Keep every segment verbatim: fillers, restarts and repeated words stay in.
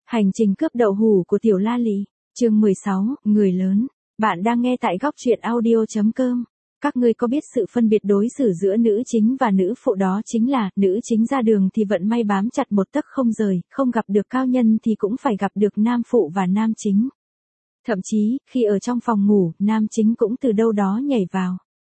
Hành trình cướp đậu hủ của Tiểu La Lị, chương mười sáu, người lớn. Bạn đang nghe tại góc truyện audio chấm com. Các ngươi có biết sự phân biệt đối xử giữa nữ chính và nữ phụ đó chính là, nữ chính ra đường thì vận may bám chặt một tấc không rời, không gặp được cao nhân thì cũng phải gặp được nam phụ và nam chính. Thậm chí, khi ở trong phòng ngủ, nam chính cũng từ đâu đó nhảy vào.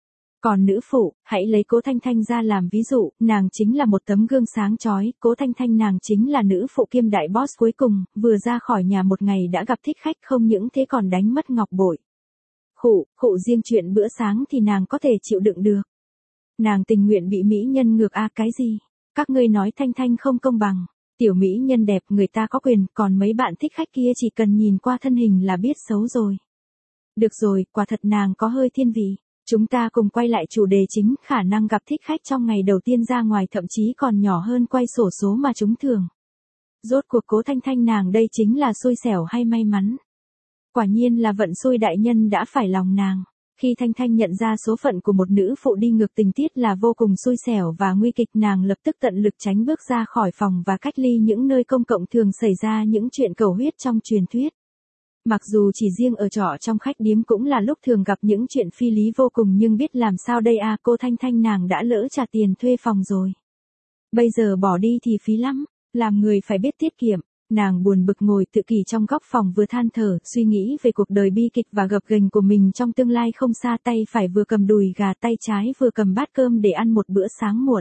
Còn nữ phụ, hãy lấy Cố Thanh Thanh ra làm ví dụ, nàng chính là một tấm gương sáng chói, Cố Thanh Thanh nàng chính là nữ phụ kiêm đại boss cuối cùng, vừa ra khỏi nhà một ngày đã gặp thích khách, không những thế còn đánh mất ngọc bội. Khụ, khụ riêng chuyện bữa sáng thì nàng có thể chịu đựng được. Nàng tình nguyện bị mỹ nhân ngược a cái gì? Các ngươi nói Thanh Thanh không công bằng. Tiểu mỹ nhân đẹp người ta có quyền, còn mấy bạn thích khách kia chỉ cần nhìn qua thân hình là biết xấu rồi. Được rồi, quả thật nàng có hơi thiên vị. Chúng ta cùng quay lại chủ đề chính, khả năng gặp thích khách trong ngày đầu tiên ra ngoài thậm chí còn nhỏ hơn quay sổ số mà chúng thường. Rốt cuộc Cố Thanh Thanh nàng đây chính là xui xẻo hay may mắn? Quả nhiên là vận xui đại nhân đã phải lòng nàng. Khi Thanh Thanh nhận ra số phận của một nữ phụ đi ngược tình tiết là vô cùng xui xẻo và nguy kịch, nàng lập tức tận lực tránh bước ra khỏi phòng và cách ly những nơi công cộng thường xảy ra những chuyện cầu huyết trong truyền thuyết. Mặc dù chỉ riêng ở trọ trong khách điếm cũng là lúc thường gặp những chuyện phi lý vô cùng, nhưng biết làm sao đây à, cô Thanh Thanh nàng đã lỡ trả tiền thuê phòng rồi. Bây giờ bỏ đi thì phí lắm, làm người phải biết tiết kiệm. Nàng buồn bực ngồi tự kỷ trong góc phòng vừa than thở, suy nghĩ về cuộc đời bi kịch và gập ghềnh của mình trong tương lai không xa, tay phải vừa cầm đùi gà, tay trái vừa cầm bát cơm để ăn một bữa sáng muộn.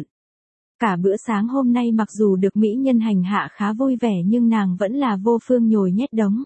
Cả bữa sáng hôm nay mặc dù được mỹ nhân hành hạ khá vui vẻ nhưng nàng vẫn là vô phương nhồi nhét đống.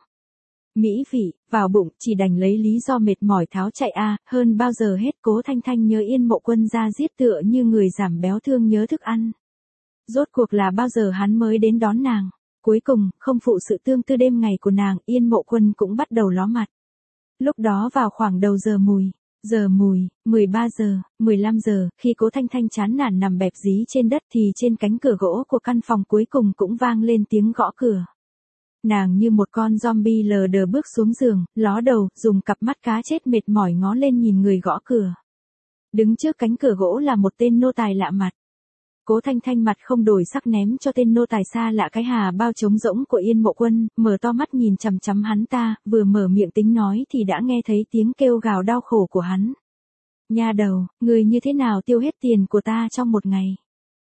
Mỹ vị, vào bụng, chỉ đành lấy lý do mệt mỏi tháo chạy a, à, hơn bao giờ hết Cố Thanh Thanh nhớ Yên Mộ Quân ra giết tựa như người giảm béo thương nhớ thức ăn. Rốt cuộc là bao giờ hắn mới đến đón nàng? Cuối cùng, không phụ sự tương tư đêm ngày của nàng, Yên Mộ Quân cũng bắt đầu ló mặt. Lúc đó vào khoảng đầu giờ mùi, giờ mùi, mười ba giờ, mười lăm giờ, khi Cố Thanh Thanh chán nản nằm bẹp dí trên đất thì trên cánh cửa gỗ của căn phòng cuối cùng cũng vang lên tiếng gõ cửa. Nàng như một con zombie lờ đờ bước xuống giường, ló đầu, dùng cặp mắt cá chết mệt mỏi ngó lên nhìn người gõ cửa. Đứng trước cánh cửa gỗ là một tên nô tài lạ mặt. Cố Thanh Thanh mặt không đổi sắc ném cho tên nô tài xa lạ cái hà bao trống rỗng của Yên Mộ Quân, mở to mắt nhìn chằm chằm hắn ta, vừa mở miệng tính nói thì đã nghe thấy tiếng kêu gào đau khổ của hắn. Nha đầu, người như thế nào tiêu hết tiền của ta trong một ngày?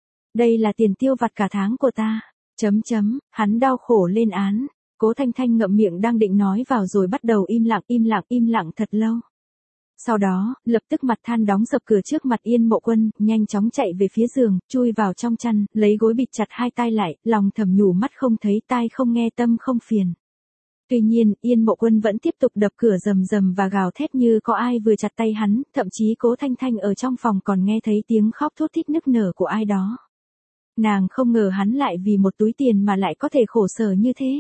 Đây là tiền tiêu vặt cả tháng của ta. Chấm chấm, hắn đau khổ lên án. Cố Thanh Thanh ngậm miệng đang định nói vào rồi bắt đầu im lặng, im lặng, im lặng thật lâu. Sau đó, lập tức mặt than đóng sập cửa trước mặt Yên Mộ Quân, nhanh chóng chạy về phía giường, chui vào trong chăn, lấy gối bịt chặt hai tai lại, lòng thầm nhủ mắt không thấy tai không nghe tâm không phiền. Tuy nhiên, Yên Mộ Quân vẫn tiếp tục đập cửa rầm rầm và gào thét như có ai vừa chặt tay hắn, thậm chí Cố Thanh Thanh ở trong phòng còn nghe thấy tiếng khóc thút thít nức nở của ai đó. Nàng không ngờ hắn lại vì một túi tiền mà lại có thể khổ sở như thế.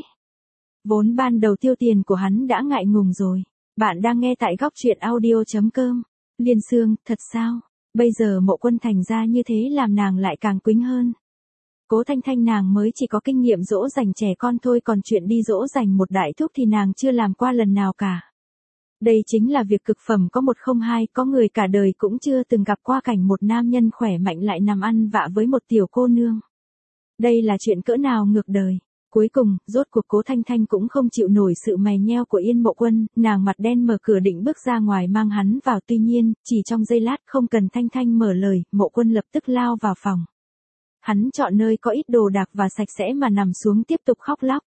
Vốn ban đầu tiêu tiền của hắn đã ngại ngùng rồi. Bạn đang nghe tại góc truyện audio chấm com. Liên Sương, thật sao? Bây giờ Mộ Quân thành ra như thế làm nàng lại càng quĩnh hơn. Cố Thanh Thanh nàng mới chỉ có kinh nghiệm dỗ dành trẻ con thôi, còn chuyện đi dỗ dành một đại thúc thì nàng chưa làm qua lần nào cả. Đây chính là việc cực phẩm có một không hai, có người cả đời cũng chưa từng gặp qua cảnh một nam nhân khỏe mạnh lại nằm ăn vạ với một tiểu cô nương. Đây là chuyện cỡ nào ngược đời. Cuối cùng, rốt cuộc Cố Thanh Thanh cũng không chịu nổi sự mày nheo của Yên Mộ Quân, nàng mặt đen mở cửa định bước ra ngoài mang hắn vào, tuy nhiên, chỉ trong giây lát không cần Thanh Thanh mở lời, Mộ Quân lập tức lao vào phòng. Hắn chọn nơi có ít đồ đạc và sạch sẽ mà nằm xuống tiếp tục khóc lóc.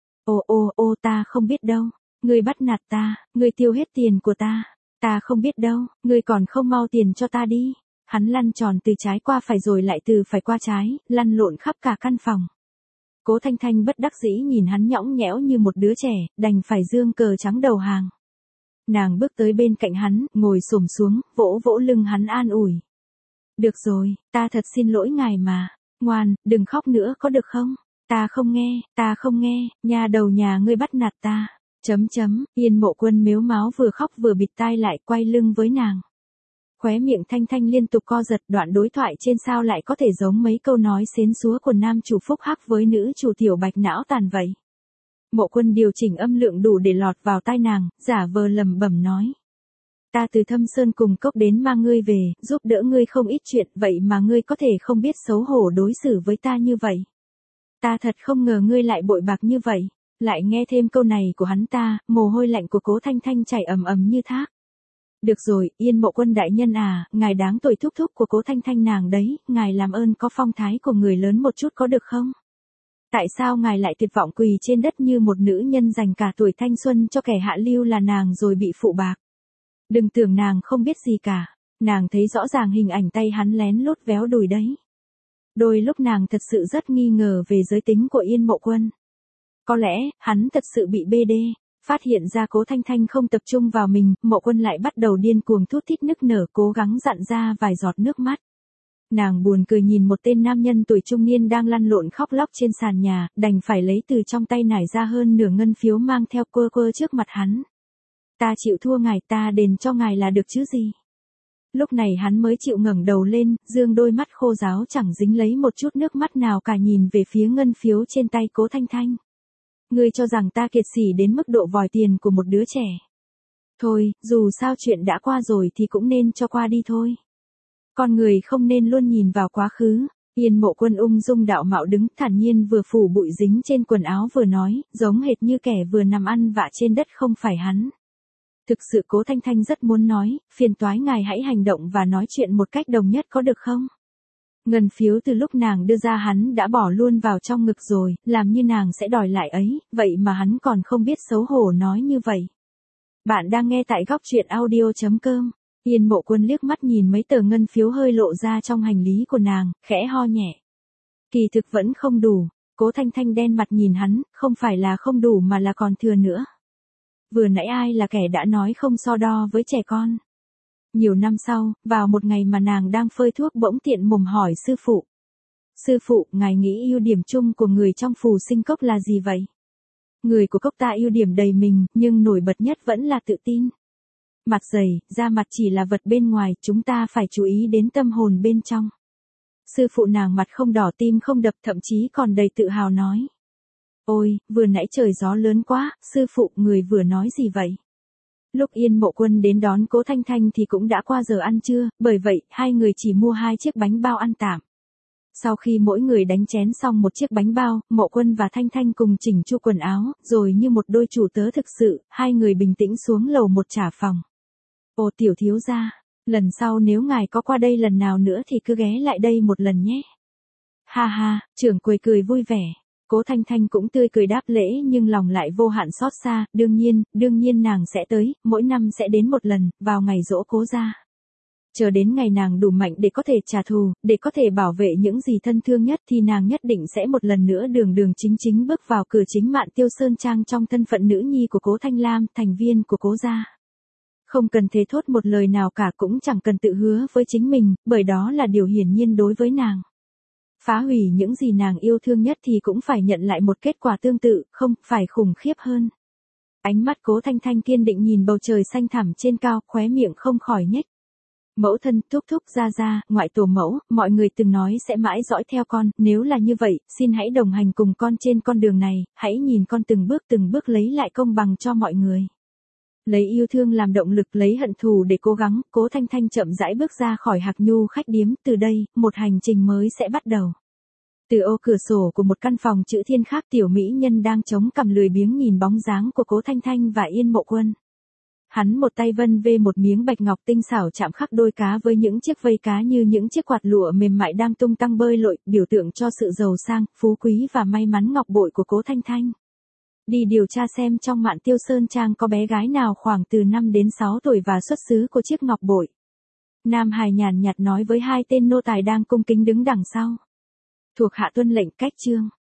Ô ô ô ta không biết đâu, ngươi bắt nạt ta, ngươi tiêu hết tiền của ta, ta không biết đâu, ngươi còn không mau tiền cho ta đi. Hắn lăn tròn từ trái qua phải rồi lại từ phải qua trái, lăn lộn khắp cả căn phòng. Cố Thanh Thanh bất đắc dĩ nhìn hắn nhõng nhẽo như một đứa trẻ, đành phải giương cờ trắng đầu hàng. Nàng bước tới bên cạnh hắn, ngồi xổm xuống, vỗ vỗ lưng hắn an ủi. Được rồi, ta thật xin lỗi ngài mà, ngoan, đừng khóc nữa có được không? Ta không nghe, ta không nghe, nhà đầu nhà ngươi bắt nạt ta. Chấm chấm, Yên Mộ Quân mếu máo vừa khóc vừa bịt tai lại, quay lưng với nàng. Khóe miệng Thanh Thanh liên tục co giật, đoạn đối thoại trên sao lại có thể giống mấy câu nói xến xúa của nam chủ Phúc Hắc với nữ chủ Tiểu Bạch não tàn vậy. Mộ Quân điều chỉnh âm lượng đủ để lọt vào tai nàng, giả vờ lẩm bẩm nói. Ta từ Thâm Sơn cùng cốc đến mang ngươi về, giúp đỡ ngươi không ít chuyện, vậy mà ngươi có thể không biết xấu hổ đối xử với ta như vậy. Ta thật không ngờ ngươi lại bội bạc như vậy. Lại nghe thêm câu này của hắn ta, mồ hôi lạnh của Cố Thanh Thanh chảy ầm ầm như thác. Được rồi, Yên Mộ Quân đại nhân à, ngài đáng tuổi thúc thúc của Cố Thanh Thanh nàng đấy, ngài làm ơn có phong thái của người lớn một chút có được không? Tại sao ngài lại tuyệt vọng quỳ trên đất như một nữ nhân dành cả tuổi thanh xuân cho kẻ hạ lưu là nàng rồi bị phụ bạc? Đừng tưởng nàng không biết gì cả, nàng thấy rõ ràng hình ảnh tay hắn lén lút véo đùi đấy. Đôi lúc nàng thật sự rất nghi ngờ về giới tính của Yên Mộ Quân. Có lẽ, hắn thật sự bị bê đê. Phát hiện ra Cố Thanh Thanh không tập trung vào mình, Mộ Quân lại bắt đầu điên cuồng thút thít nức nở cố gắng dặn ra vài giọt nước mắt. Nàng buồn cười nhìn một tên nam nhân tuổi trung niên đang lăn lộn khóc lóc trên sàn nhà, đành phải lấy từ trong tay nải ra hơn nửa ngân phiếu mang theo quơ quơ trước mặt hắn. Ta chịu thua ngài, ta đền cho ngài là được chứ gì. Lúc này hắn mới chịu ngẩng đầu lên, dương đôi mắt khô ráo chẳng dính lấy một chút nước mắt nào cả nhìn về phía ngân phiếu trên tay Cố Thanh Thanh. Ngươi cho rằng ta kiệt sỉ đến mức độ vòi tiền của một đứa trẻ. Thôi, dù sao chuyện đã qua rồi thì cũng nên cho qua đi thôi. Con người không nên luôn nhìn vào quá khứ. Yên Mộ Quân ung dung đạo mạo đứng thản nhiên vừa phủ bụi dính trên quần áo vừa nói, giống hệt như kẻ vừa nằm ăn vạ trên đất không phải hắn. Thực sự Cố Thanh Thanh rất muốn nói, phiền toái ngài hãy hành động và nói chuyện một cách đồng nhất có được không? Ngân phiếu từ lúc nàng đưa ra hắn đã bỏ luôn vào trong ngực rồi, làm như nàng sẽ đòi lại ấy, vậy mà hắn còn không biết xấu hổ nói như vậy. Bạn đang nghe tại góc truyện audio chấm com. Yên Mộ Quân liếc mắt nhìn mấy tờ ngân phiếu hơi lộ ra trong hành lý của nàng, khẽ ho nhẹ. Kỳ thực vẫn không đủ, Cố Thanh Thanh đen mặt nhìn hắn, không phải là không đủ mà là còn thừa nữa. Vừa nãy ai là kẻ đã nói không so đo với trẻ con. Nhiều năm sau, vào một ngày mà nàng đang phơi thuốc bỗng tiện mồm hỏi sư phụ. Sư phụ, ngài nghĩ ưu điểm chung của người trong phù sinh cốc là gì vậy? Người của cốc ta ưu điểm đầy mình, nhưng nổi bật nhất vẫn là tự tin. Mặt dày, da mặt chỉ là vật bên ngoài, chúng ta phải chú ý đến tâm hồn bên trong. Sư phụ nàng mặt không đỏ tim không đập thậm chí còn đầy tự hào nói. Ôi, vừa nãy trời gió lớn quá, sư phụ người vừa nói gì vậy? Lúc Yên Mộ Quân đến đón Cố Thanh Thanh thì cũng đã qua giờ ăn trưa, bởi vậy, hai người chỉ mua hai chiếc bánh bao ăn tạm. Sau khi mỗi người đánh chén xong một chiếc bánh bao, Mộ Quân và Thanh Thanh cùng chỉnh chu quần áo, rồi như một đôi chủ tớ thực sự, hai người bình tĩnh xuống lầu một trả phòng. Ồ tiểu thiếu gia, lần sau nếu ngài có qua đây lần nào nữa thì cứ ghé lại đây một lần nhé. Ha ha, trưởng quầy cười vui vẻ. Cố Thanh Thanh cũng tươi cười đáp lễ nhưng lòng lại vô hạn xót xa, đương nhiên, đương nhiên nàng sẽ tới, mỗi năm sẽ đến một lần, vào ngày giỗ Cố gia. Chờ đến ngày nàng đủ mạnh để có thể trả thù, để có thể bảo vệ những gì thân thương nhất thì nàng nhất định sẽ một lần nữa đường đường chính chính bước vào cửa chính Mạn Tiêu Sơn Trang trong thân phận nữ nhi của Cố Thanh Lam, thành viên của Cố gia. Không cần thế thốt một lời nào cả cũng chẳng cần tự hứa với chính mình, bởi đó là điều hiển nhiên đối với nàng. Phá hủy những gì nàng yêu thương nhất thì cũng phải nhận lại một kết quả tương tự, không, phải khủng khiếp hơn. Ánh mắt Cố Thanh Thanh kiên định nhìn bầu trời xanh thẳm trên cao, khóe miệng không khỏi nhếch. Mẫu thân, thúc thúc, gia gia, ngoại tổ mẫu, mọi người từng nói sẽ mãi dõi theo con, nếu là như vậy, xin hãy đồng hành cùng con trên con đường này, hãy nhìn con từng bước từng bước lấy lại công bằng cho mọi người. Lấy yêu thương làm động lực, lấy hận thù để cố gắng, Cố Thanh Thanh chậm rãi bước ra khỏi Hạc Nhu khách điếm, từ đây, một hành trình mới sẽ bắt đầu. Từ ô cửa sổ của một căn phòng chữ thiên khác tiểu mỹ nhân đang chống cằm lười biếng nhìn bóng dáng của Cố Thanh Thanh và Yên Mộ Quân. Hắn một tay vân vê một miếng bạch ngọc tinh xảo chạm khắc đôi cá với những chiếc vây cá như những chiếc quạt lụa mềm mại đang tung tăng bơi lội, biểu tượng cho sự giàu sang, phú quý và may mắn ngọc bội của Cố Thanh Thanh. Đi điều tra xem trong Mạn Tiêu Sơn Trang có bé gái nào khoảng từ năm đến sáu tuổi và xuất xứ của chiếc ngọc bội. Nam hài nhàn nhạt nói với hai tên nô tài đang cung kính đứng đằng sau. Thuộc hạ tuân lệnh, cách chương.